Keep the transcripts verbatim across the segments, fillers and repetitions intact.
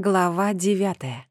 Глава девятая.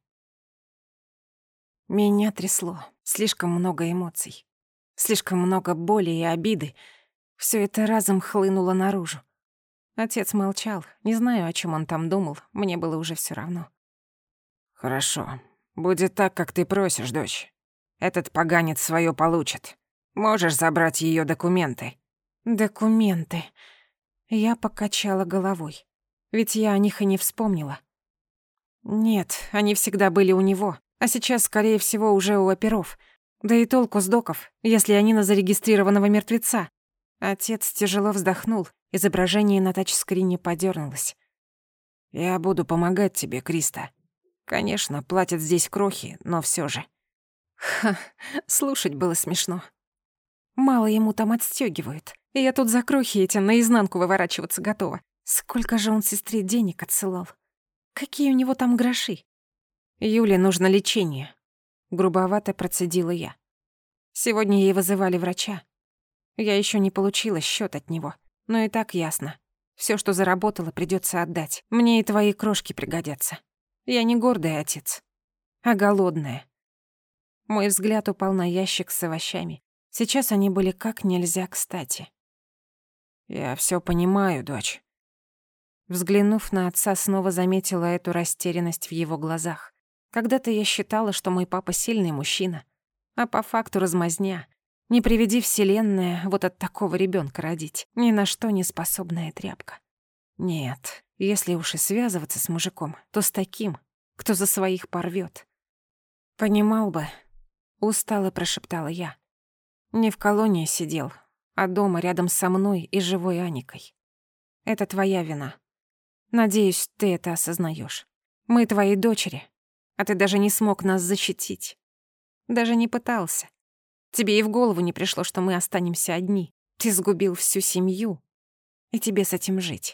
Меня трясло. Слишком много эмоций. Слишком много боли и обиды. Всё это разом хлынуло наружу. Отец молчал. Не знаю, о чём он там думал. Мне было уже всё равно. «Хорошо. Будет так, как ты просишь, дочь. Этот поганец своё получит. Можешь забрать её документы». Документы. Я покачала головой. Ведь я о них и не вспомнила. Нет, они всегда были у него, а сейчас, скорее всего, уже у оперов. Да и толку с доков, если они на зарегистрированного мертвеца. Отец тяжело вздохнул, изображение на тачскрине подёрнулось. «Я буду помогать тебе, Криста. Конечно, платят здесь крохи, но всё же». Ха, слушать было смешно. Мало ему там отстёгивают, и я тут за крохи эти наизнанку выворачиваться готова. Сколько же он сестре денег отсылал? Какие у него там гроши? Юле нужно лечение. Грубовато процедила я. Сегодня ей вызывали врача. Я ещё не получила счёт от него, но и так ясно. Всё, что заработала, придётся отдать. Мне и твои крошки пригодятся. Я не гордый отец, а голодная. Мой взгляд упал на ящик с овощами. Сейчас они были как нельзя кстати. «Я всё понимаю, дочь». Взглянув на отца, снова заметила эту растерянность в его глазах. Когда-то я считала, что мой папа сильный мужчина, а по факту размазня. Не приведи вселенная вот от такого ребёнка родить. Ни на что не способная тряпка. Нет, если уж и связываться с мужиком, то с таким, кто за своих порвёт. Понимал бы, устало прошептала я. Не в колонии сидел, а дома рядом со мной и живой Аникой. Это твоя вина. Надеюсь, ты это осознаёшь. Мы твои дочери, а ты даже не смог нас защитить. Даже не пытался. Тебе и в голову не пришло, что мы останемся одни. Ты сгубил всю семью, и тебе с этим жить.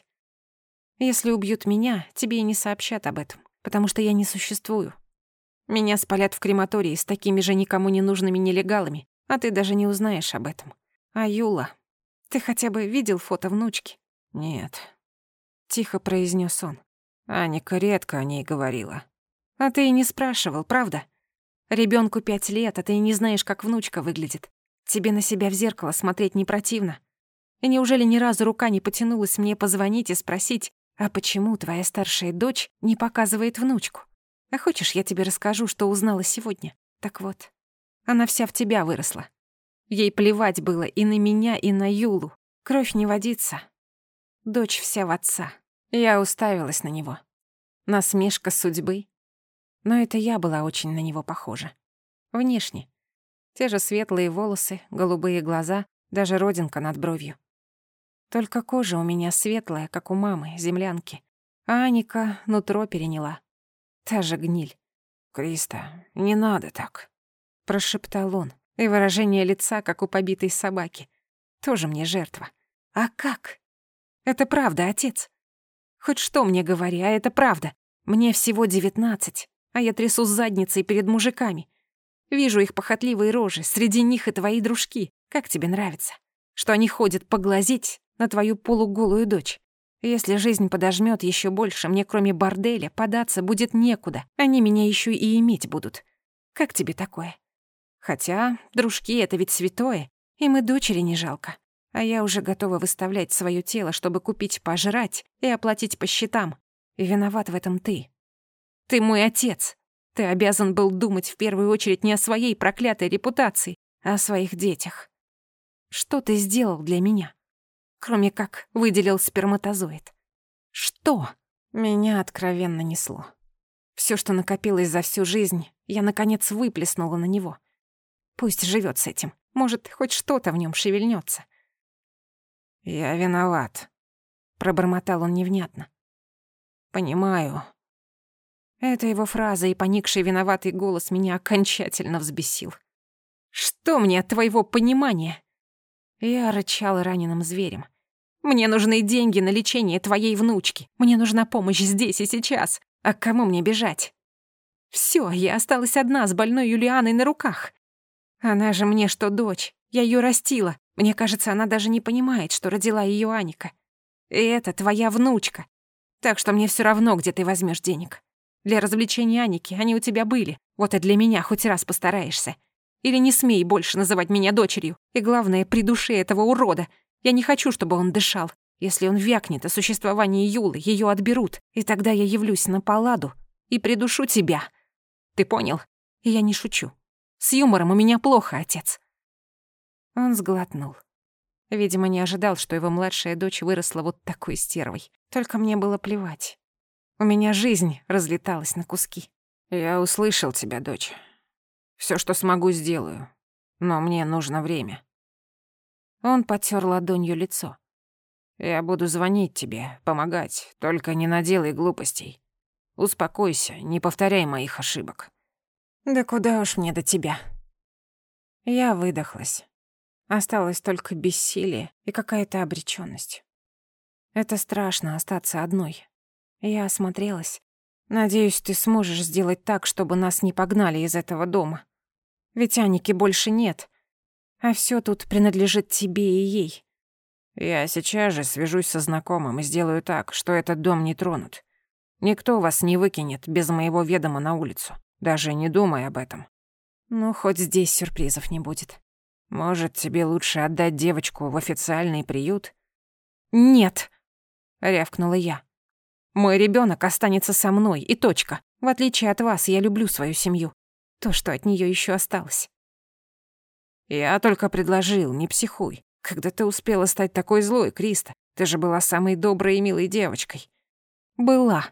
Если убьют меня, тебе и не сообщат об этом, потому что я не существую. Меня спалят в крематории с такими же никому не нужными нелегалами, а ты даже не узнаешь об этом. А Юла, ты хотя бы видел фото внучки? «Нет», — тихо произнёс он. Аника редко о ней говорила. А ты и не спрашивал, правда? Ребёнку пять лет, а ты и не знаешь, как внучка выглядит. Тебе на себя в зеркало смотреть не противно? И неужели ни разу рука не потянулась мне позвонить и спросить, а почему твоя старшая дочь не показывает внучку? А хочешь, я тебе расскажу, что узнала сегодня? Так вот, она вся в тебя выросла. Ей плевать было и на меня, и на Юлу. Кровь не водится. Дочь вся в отца. Я уставилась на него. Насмешка судьбы. Но это я была очень на него похожа. Внешне. Те же светлые волосы, голубые глаза, даже родинка над бровью. Только кожа у меня светлая, как у мамы, землянки. А Аника нутро переняла. Та же гниль. «Криста, не надо так», — прошептал он, и выражение лица, как у побитой собаки. Тоже мне жертва. А как? Это правда, отец. Хоть что мне говори, а это правда. Мне всего девятнадцать, а я трясу задницей перед мужиками. Вижу их похотливые рожи, среди них и твои дружки. Как тебе нравится? Что они ходят поглазеть на твою полуголую дочь? Если жизнь подожмёт ещё больше, мне кроме борделя податься будет некуда. Они меня ещё и иметь будут. Как тебе такое? Хотя дружки — это ведь святое, им и дочери не жалко. А я уже готова выставлять своё тело, чтобы купить пожрать и оплатить по счетам. И виноват в этом ты. Ты мой отец. Ты обязан был думать в первую очередь не о своей проклятой репутации, а о своих детях. Что ты сделал для меня? Кроме как выделил сперматозоид. Что? Меня откровенно несло. Всё, что накопилось за всю жизнь, я, наконец, выплеснула на него. Пусть живёт с этим. Может, хоть что-то в нём шевельнётся. «Я виноват», — пробормотал он невнятно. «Понимаю». Эта его фраза и поникший виноватый голос меня окончательно взбесил. «Что мне от твоего понимания?» Я рычала раненым зверем. «Мне нужны деньги на лечение твоей внучки. Мне нужна помощь здесь и сейчас. А к кому мне бежать? Всё, я осталась одна с больной Юлианой на руках. Она же мне что дочь. Я её растила. Мне кажется, она даже не понимает, что родила её Аника. И это твоя внучка. Так что мне всё равно, где ты возьмёшь денег. Для развлечения Аники они у тебя были. Вот и для меня хоть раз постараешься. Или не смей больше называть меня дочерью. И главное, придуши этого урода. Я не хочу, чтобы он дышал. Если он вякнет о существовании Юлы, ее отберут. И тогда я явлюсь на Палладу и придушу тебя. Ты понял? И я не шучу. С юмором у меня плохо, отец». Он сглотнул. Видимо, не ожидал, что его младшая дочь выросла вот такой стервой. Только мне было плевать. У меня жизнь разлеталась на куски. «Я услышал тебя, дочь. Всё, что смогу, сделаю. Но мне нужно время». Он потёр ладонью лицо. «Я буду звонить тебе, помогать, только не наделай глупостей. Успокойся, не повторяй моих ошибок». «Да куда уж мне до тебя?» Я выдохлась. Осталось только бессилие и какая-то обречённость. Это страшно — остаться одной. Я осмотрелась. Надеюсь, ты сможешь сделать так, чтобы нас не погнали из этого дома. Ведь Аники больше нет, а всё тут принадлежит тебе и ей. Я сейчас же свяжусь со знакомым и сделаю так, что этот дом не тронут. Никто вас не выкинет без моего ведома на улицу. Даже не думай об этом. Ну, хоть здесь сюрпризов не будет. Может, тебе лучше отдать девочку в официальный приют? Нет, рявкнула я. Мой ребёнок останется со мной, и точка. В отличие от вас, я люблю свою семью. То, что от неё ещё осталось. Я только предложил, не психуй. Когда ты успела стать такой злой, Криста? Ты же была самой доброй и милой девочкой. Была.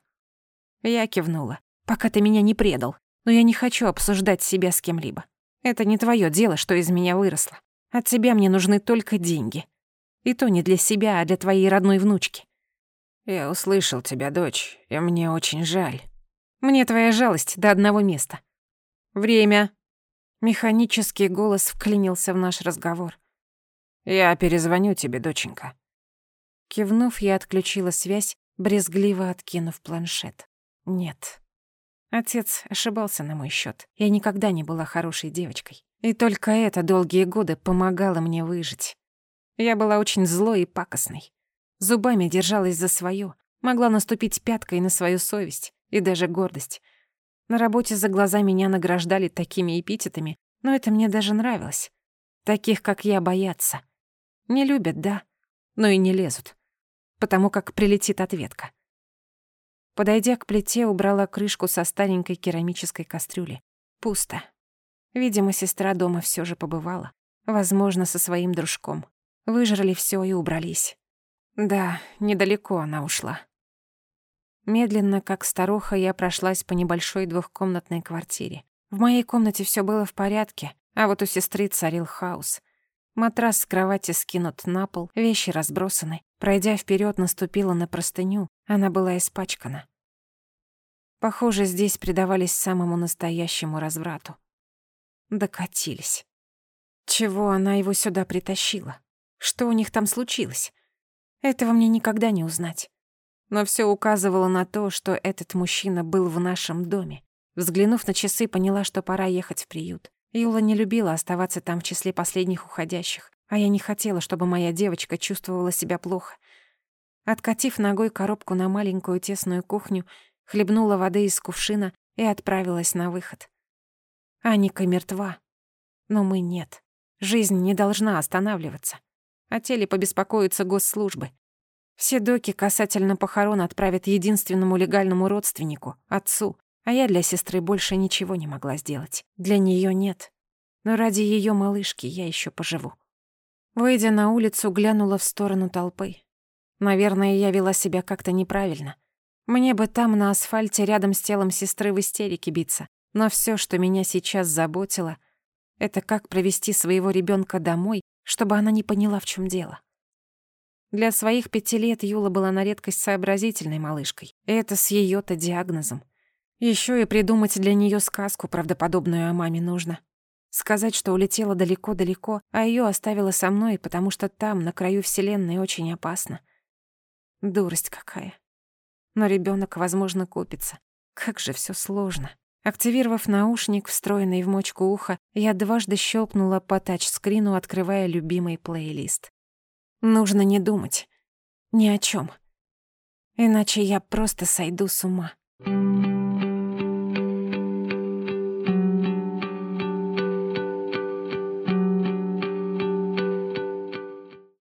Я кивнула. Пока ты меня не предал. Но я не хочу обсуждать себя с кем-либо. Это не твоё дело, что из меня выросло. От тебя мне нужны только деньги. И то не для себя, а для твоей родной внучки. Я услышал тебя, дочь, и мне очень жаль. Мне твоя жалость до одного места. Время. Механический голос вклинился в наш разговор. Я перезвоню тебе, доченька. Кивнув, я отключила связь, брезгливо откинув планшет. Нет. Отец ошибался на мой счёт. Я никогда не была хорошей девочкой. И только это долгие годы помогало мне выжить. Я была очень злой и пакостной. Зубами держалась за своё, могла наступить пяткой на свою совесть и даже гордость. На работе за глаза меня награждали такими эпитетами, но это мне даже нравилось. Таких, как я, боятся. Не любят, да, но и не лезут, потому как прилетит ответка. Подойдя к плите, убрала крышку со старенькой керамической кастрюли. Пусто. Видимо, сестра дома всё же побывала. Возможно, со своим дружком. Выжрали всё и убрались. Да, недалеко она ушла. Медленно, как старуха, я прошлась по небольшой двухкомнатной квартире. В моей комнате всё было в порядке, а вот у сестры царил хаос. Матрас с кровати скинут на пол, вещи разбросаны. Пройдя вперёд, наступила на простыню, она была испачкана. Похоже, здесь предавались самому настоящему разврату. Докатились. Чего она его сюда притащила? Что у них там случилось? Этого мне никогда не узнать. Но всё указывало на то, что этот мужчина был в нашем доме. Взглянув на часы, поняла, что пора ехать в приют. Юла не любила оставаться там в числе последних уходящих, а я не хотела, чтобы моя девочка чувствовала себя плохо. Откатив ногой коробку на маленькую тесную кухню, хлебнула воды из кувшина и отправилась на выход. Аника мертва, но мы нет. Жизнь не должна останавливаться. О теле побеспокоятся госслужбы. Все доки касательно похорон отправят единственному легальному родственнику, отцу, а я для сестры больше ничего не могла сделать. Для неё нет. Но ради её малышки я ещё поживу. Выйдя на улицу, глянула в сторону толпы. Наверное, я вела себя как-то неправильно. Мне бы там, на асфальте, рядом с телом сестры в истерике биться. Но всё, что меня сейчас заботило, это как провести своего ребёнка домой, чтобы она не поняла, в чём дело. Для своих пяти лет Юла была на редкость сообразительной малышкой. И это с её-то диагнозом. Ещё и придумать для неё сказку правдоподобную о маме нужно. Сказать, что улетела далеко-далеко, а её оставила со мной, потому что там, на краю вселенной, очень опасно. Дурость какая. Но ребёнок, возможно, купится. Как же всё сложно. Активировав наушник, встроенный в мочку уха, я дважды щелкнула по тачскрину, открывая любимый плейлист. Нужно не думать. Ни о чём. Иначе я просто сойду с ума.